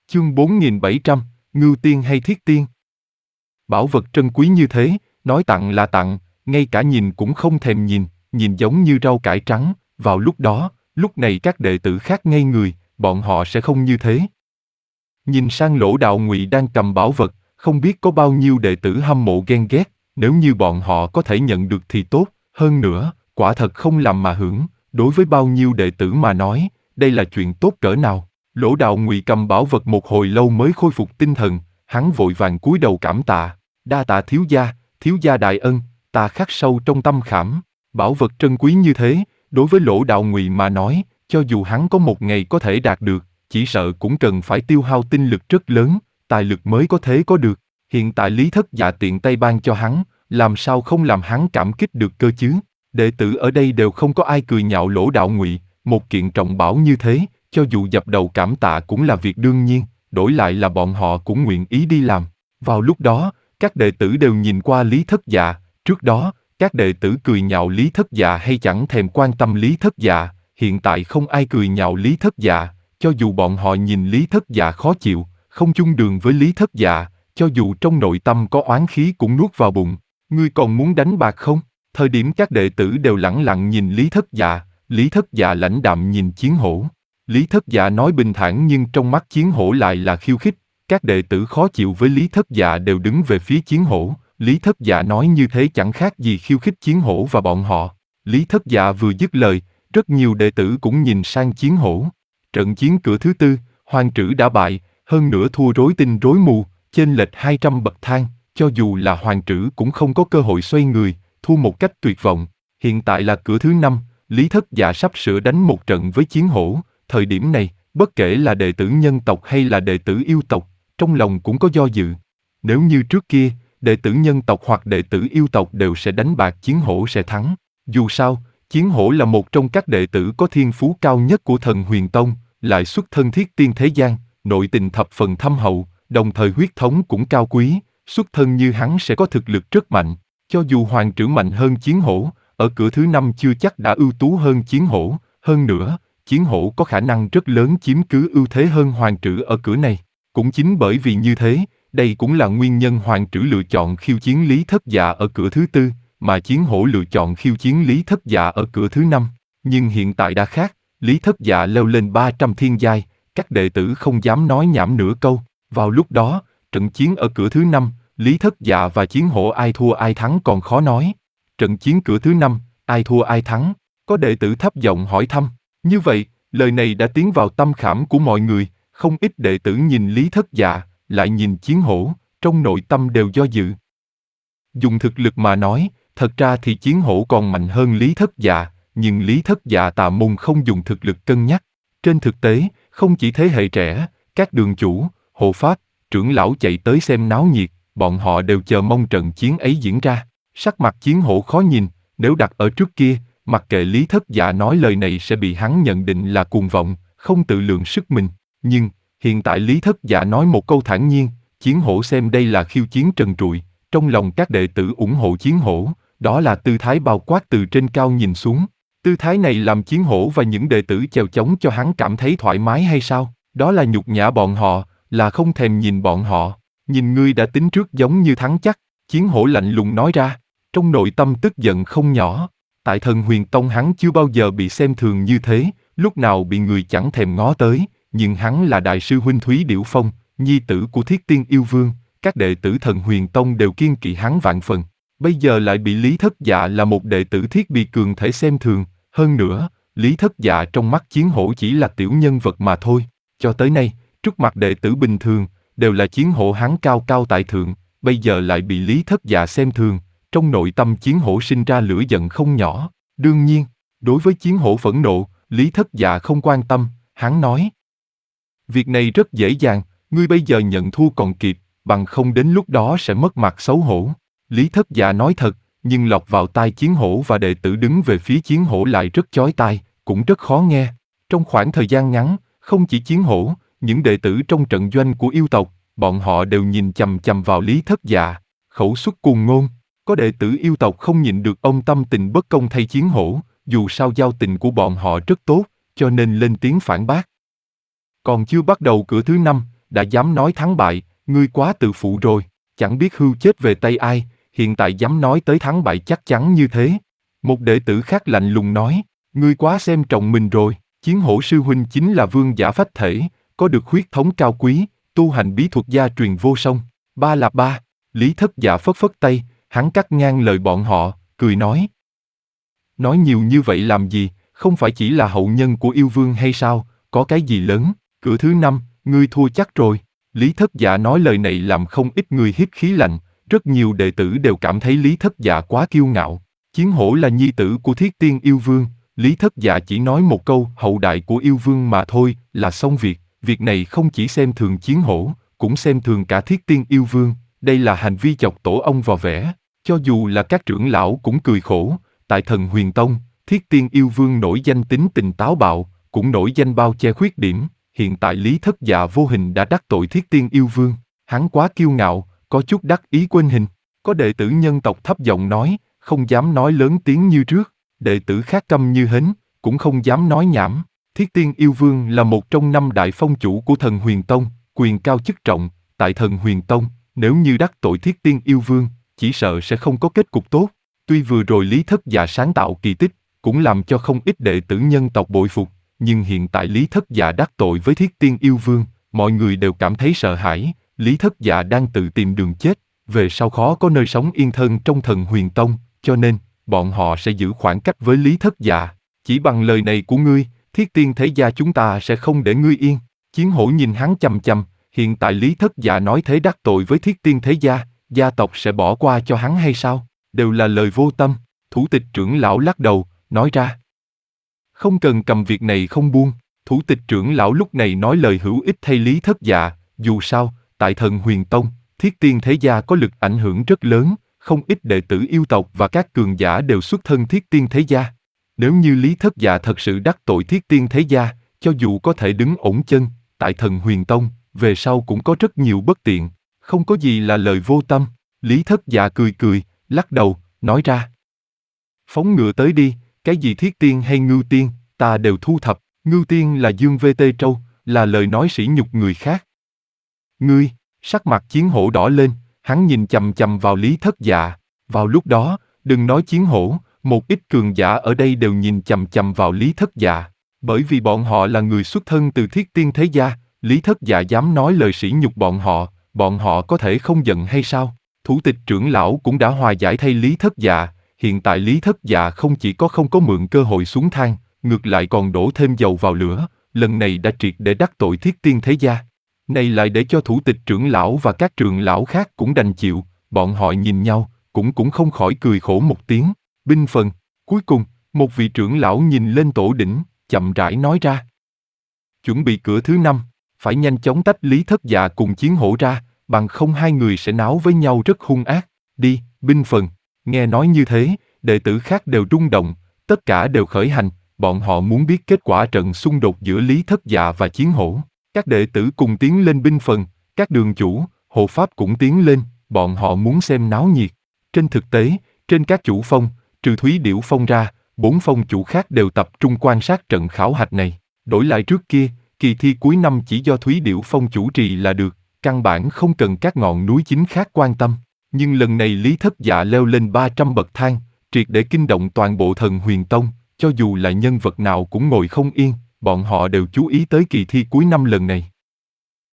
Chương 4700, Ngưu Tiên hay Thiết Tiên? Bảo vật trân quý như thế, nói tặng là tặng, ngay cả nhìn cũng không thèm nhìn, nhìn giống như rau cải trắng, vào lúc đó, lúc này các đệ tử khác ngây người, bọn họ sẽ không như thế. Nhìn sang Lỗ Đạo Ngụy đang cầm bảo vật, không biết có bao nhiêu đệ tử hâm mộ ghen ghét, nếu như bọn họ có thể nhận được thì tốt, hơn nữa, quả thật không làm mà hưởng, đối với bao nhiêu đệ tử mà nói, đây là chuyện tốt cỡ nào. Lỗ Đạo Ngụy cầm bảo vật một hồi lâu mới khôi phục tinh thần, hắn vội vàng cúi đầu cảm tạ, đa tạ thiếu gia đại ân, ta khắc sâu trong tâm khảm. Bảo vật trân quý như thế, đối với Lỗ Đạo Ngụy mà nói, cho dù hắn có một ngày có thể đạt được, chỉ sợ cũng cần phải tiêu hao tinh lực rất lớn, tài lực mới có thể có được. Hiện tại Lý Thất Dạ tiện tay ban cho hắn, làm sao không làm hắn cảm kích được cơ chứ? Đệ tử ở đây đều không có ai cười nhạo Lỗ Đạo Ngụy, một kiện trọng bảo như thế, cho dù dập đầu cảm tạ cũng là việc đương nhiên, đổi lại là bọn họ cũng nguyện ý đi làm. Vào lúc đó, các đệ tử đều nhìn qua Lý Thất Dạ, trước đó, các đệ tử cười nhạo Lý Thất Dạ hay chẳng thèm quan tâm Lý Thất Dạ, hiện tại không ai cười nhạo Lý Thất Dạ, cho dù bọn họ nhìn Lý Thất Dạ khó chịu, không chung đường với Lý Thất Dạ, cho dù trong nội tâm có oán khí cũng nuốt vào bụng. Ngươi còn muốn đánh bạc không? Thời điểm các đệ tử đều lẳng lặng nhìn Lý Thất Dạ lãnh đạm nhìn Chiến Hổ. Lý Thất Dạ nói bình thản nhưng trong mắt Chiến Hổ lại là khiêu khích. Các đệ tử khó chịu với Lý Thất Dạ đều đứng về phía Chiến Hổ. Lý Thất Dạ nói như thế chẳng khác gì khiêu khích Chiến Hổ và bọn họ. Lý Thất Dạ vừa dứt lời, rất nhiều đệ tử cũng nhìn sang Chiến Hổ. Trận chiến cửa thứ tư, Hoàng Trử đã bại, hơn nữa thua rối tinh rối mù, chênh lệch 200 bậc thang, cho dù là Hoàng Trử cũng không có cơ hội xoay người, thua một cách tuyệt vọng. Hiện tại là cửa thứ năm, Lý Thất Dạ sắp sửa đánh một trận với Chiến Hổ. Thời điểm này, bất kể là đệ tử nhân tộc hay là đệ tử yêu tộc, trong lòng cũng có do dự. Nếu như trước kia, đệ tử nhân tộc hoặc đệ tử yêu tộc đều sẽ đánh bạc Chiến Hổ sẽ thắng. Dù sao, Chiến Hổ là một trong các đệ tử có thiên phú cao nhất của Thần Huyền Tông, lại xuất thân thiết tiên thế gian, nội tình thập phần thâm hậu, đồng thời huyết thống cũng cao quý, xuất thân như hắn sẽ có thực lực rất mạnh. Cho dù Hoàng Trử mạnh hơn Chiến Hổ, ở cửa thứ năm chưa chắc đã ưu tú hơn Chiến Hổ, hơn nữa, Chiến Hổ có khả năng rất lớn chiếm cứ ưu thế hơn Hoàng Trử ở cửa này. Cũng chính bởi vì như thế, đây cũng là nguyên nhân Hoàng Trử lựa chọn khiêu chiến Lý Thất Dạ ở cửa thứ tư, mà Chiến Hổ lựa chọn khiêu chiến Lý Thất Dạ ở cửa thứ năm. Nhưng hiện tại đã khác, Lý Thất Dạ leo lên 300 thiên giai, các đệ tử không dám nói nhảm nửa câu. Vào lúc đó, trận chiến ở cửa thứ năm, Lý Thất Dạ và Chiến Hổ ai thua ai thắng còn khó nói. Trận chiến cửa thứ năm, ai thua ai thắng? Có đệ tử thấp giọng hỏi thăm. Như vậy, lời này đã tiến vào tâm khảm của mọi người, không ít đệ tử nhìn Lý Thất Dạ, lại nhìn Chiến Hổ, trong nội tâm đều do dự. Dùng thực lực mà nói, thật ra thì Chiến Hổ còn mạnh hơn Lý Thất Dạ, nhưng Lý Thất Dạ tà môn không dùng thực lực cân nhắc. Trên thực tế, không chỉ thế hệ trẻ, các đường chủ, hộ pháp, trưởng lão chạy tới xem náo nhiệt, bọn họ đều chờ mong trận chiến ấy diễn ra. Sắc mặt Chiến Hổ khó nhìn, nếu đặt ở trước kia, mặc kệ Lý Thất Dạ nói lời này sẽ bị hắn nhận định là cuồng vọng, không tự lượng sức mình. Nhưng, hiện tại Lý Thất Dạ nói một câu thản nhiên, Chiến Hổ xem đây là khiêu chiến trần trụi, trong lòng các đệ tử ủng hộ Chiến Hổ, đó là tư thái bao quát từ trên cao nhìn xuống. Tư thái này làm Chiến Hổ và những đệ tử chèo chống cho hắn cảm thấy thoải mái hay sao? Đó là nhục nhã bọn họ, là không thèm nhìn bọn họ. Nhìn ngươi đã tính trước giống như thắng chắc, Chiến Hổ lạnh lùng nói ra, trong nội tâm tức giận không nhỏ. Tại Thần Huyền Tông hắn chưa bao giờ bị xem thường như thế, lúc nào bị người chẳng thèm ngó tới, nhưng hắn là đại sư huynh Thúy Điểu Phong, nhi tử của Thiết Tiên Yêu Vương, các đệ tử Thần Huyền Tông đều kiêng kỵ hắn vạn phần. Bây giờ lại bị Lý Thất Dạ là một đệ tử thiết bị cường thể xem thường, hơn nữa, Lý Thất Dạ trong mắt Chiến Hổ chỉ là tiểu nhân vật mà thôi. Cho tới nay, trước mặt đệ tử bình thường, đều là Chiến Hổ hắn cao cao tại thượng, bây giờ lại bị Lý Thất Dạ xem thường, trong nội tâm Chiến Hổ sinh ra lửa giận không nhỏ. Đương nhiên, đối với Chiến Hổ phẫn nộ, Lý Thất Dạ không quan tâm, hắn nói. Việc này rất dễ dàng, ngươi bây giờ nhận thua còn kịp, bằng không đến lúc đó sẽ mất mặt xấu hổ. Lý Thất Dạ nói thật, nhưng lọt vào tai Chiến Hổ và đệ tử đứng về phía Chiến Hổ lại rất chói tai, cũng rất khó nghe. Trong khoảng thời gian ngắn, không chỉ Chiến Hổ, những đệ tử trong trận doanh của yêu tộc, bọn họ đều nhìn chằm chằm vào Lý Thất Dạ, khẩu xuất cuồng ngôn. Có đệ tử yêu tộc không nhịn được ông tâm tình bất công thay Chiến Hổ, dù sao giao tình của bọn họ rất tốt, cho nên lên tiếng phản bác. Còn chưa bắt đầu cửa thứ năm, đã dám nói thắng bại, ngươi quá tự phụ rồi, chẳng biết hưu chết về tay ai, hiện tại dám nói tới thắng bại chắc chắn như thế. Một đệ tử khác lạnh lùng nói, ngươi quá xem trọng mình rồi, Chiến Hổ sư huynh chính là vương giả phách thể, có được huyết thống cao quý, tu hành bí thuật gia truyền vô song. Ba là ba, Lý Thất Dạ phất phất tay, hắn cắt ngang lời bọn họ, cười nói. Nói nhiều như vậy làm gì, không phải chỉ là hậu nhân của yêu vương hay sao, có cái gì lớn, cửa thứ 5, ngươi thua chắc rồi. Lý Thất Dạ nói lời này làm không ít người hít khí lạnh, rất nhiều đệ tử đều cảm thấy Lý Thất Dạ quá kiêu ngạo. Chiến Hổ là nhi tử của Thiết Tiên yêu vương, Lý Thất Dạ chỉ nói một câu hậu đại của yêu vương mà thôi là xong việc này không chỉ xem thường Chiến Hổ, cũng xem thường cả Thiết Tiên yêu vương, đây là hành vi chọc tổ ong vò vẽ. Cho dù là các trưởng lão cũng cười khổ, tại Thần Huyền Tông, Thiết Tiên yêu vương nổi danh tính tình táo bạo, cũng nổi danh bao che khuyết điểm, hiện tại Lý Thất Dạ vô hình đã đắc tội Thiết Tiên yêu vương, hắn quá kiêu ngạo, có chút đắc ý quên hình. Có đệ tử nhân tộc thấp giọng nói, không dám nói lớn tiếng như trước, đệ tử khác câm như hến, cũng không dám nói nhảm. Thiết Tiên yêu vương là một trong 5 đại phong chủ của Thần Huyền Tông, quyền cao chức trọng, tại Thần Huyền Tông, nếu như đắc tội Thiết Tiên yêu vương, chỉ sợ sẽ không có kết cục tốt. Tuy vừa rồi Lý Thất Dạ sáng tạo kỳ tích, cũng làm cho không ít đệ tử nhân tộc bội phục, nhưng hiện tại Lý Thất Dạ đắc tội với Thiết Tiên yêu vương, mọi người đều cảm thấy sợ hãi, Lý Thất Dạ đang tự tìm đường chết, về sau khó có nơi sống yên thân trong Thần Huyền Tông, cho nên, bọn họ sẽ giữ khoảng cách với Lý Thất Dạ. Chỉ bằng lời này của ngươi, Thiết Tiên thế gia chúng ta sẽ không để ngươi yên. Chiến Hổ nhìn hắn chằm chằm, hiện tại Lý Thất Dạ nói thế đắc tội với Thiết Tiên thế gia, gia tộc sẽ bỏ qua cho hắn hay sao? Đều là lời vô tâm. Thủ tịch trưởng lão lắc đầu, nói ra. Không cần cầm việc này không buông. Thủ tịch trưởng lão lúc này nói lời hữu ích thay Lý Thất Dạ, dù sao, tại Thần Huyền Tông, Thiết Tiên thế gia có lực ảnh hưởng rất lớn, không ít đệ tử yêu tộc và các cường giả đều xuất thân Thiết Tiên thế gia. Nếu như Lý Thất Dạ thật sự đắc tội Thiết Tiên thế gia, cho dù có thể đứng ổn chân, tại Thần Huyền Tông, về sau cũng có rất nhiều bất tiện, không có gì là lời vô tâm. Lý Thất Dạ cười cười, lắc đầu, nói ra. Phóng ngựa tới đi, cái gì Thiết Tiên hay Ngưu Tiên, ta đều thu thập. Ngưu Tiên là Dương VT Trâu, là lời nói sỉ nhục người khác. Ngươi, sắc mặt Chiến Hổ đỏ lên, hắn nhìn chằm chằm vào Lý Thất Dạ. Vào lúc đó, đừng nói Chiến Hổ, một ít cường giả ở đây đều nhìn chằm chằm vào Lý Thất Dạ. Bởi vì bọn họ là người xuất thân từ Thiết Tiên thế gia, Lý Thất Dạ dám nói lời sỉ nhục bọn họ có thể không giận hay sao? Thủ tịch trưởng lão cũng đã hòa giải thay Lý Thất Dạ, hiện tại Lý Thất Dạ không chỉ không có mượn cơ hội xuống thang, ngược lại còn đổ thêm dầu vào lửa, lần này đã triệt để đắc tội Thiết Tiên thế gia. Này lại để cho thủ tịch trưởng lão và các trưởng lão khác cũng đành chịu, bọn họ nhìn nhau, cũng không khỏi cười khổ một tiếng. Binh phần, cuối cùng, một vị trưởng lão nhìn lên tổ đỉnh, chậm rãi nói ra. Chuẩn bị cửa thứ 5, phải nhanh chóng tách Lý Thất Dạ cùng Chiến Hổ ra, bằng không hai người sẽ náo với nhau rất hung ác. Đi, binh phần. Nghe nói như thế, đệ tử khác đều rung động, tất cả đều khởi hành, bọn họ muốn biết kết quả trận xung đột giữa Lý Thất Dạ và Chiến Hổ. Các đệ tử cùng tiến lên binh phần, các đường chủ, hộ pháp cũng tiến lên, bọn họ muốn xem náo nhiệt. Trên thực tế, trên các chủ phong, trừ Thúy Điểu Phong ra, 4 phong chủ khác đều tập trung quan sát trận khảo hạch này. Đổi lại trước kia, kỳ thi cuối năm chỉ do Thúy Điểu Phong chủ trì là được, căn bản không cần các ngọn núi chính khác quan tâm. Nhưng lần này Lý Thất Dạ leo lên 300 bậc thang, triệt để kinh động toàn bộ Thần Huyền Tông, cho dù là nhân vật nào cũng ngồi không yên, bọn họ đều chú ý tới kỳ thi cuối năm lần này.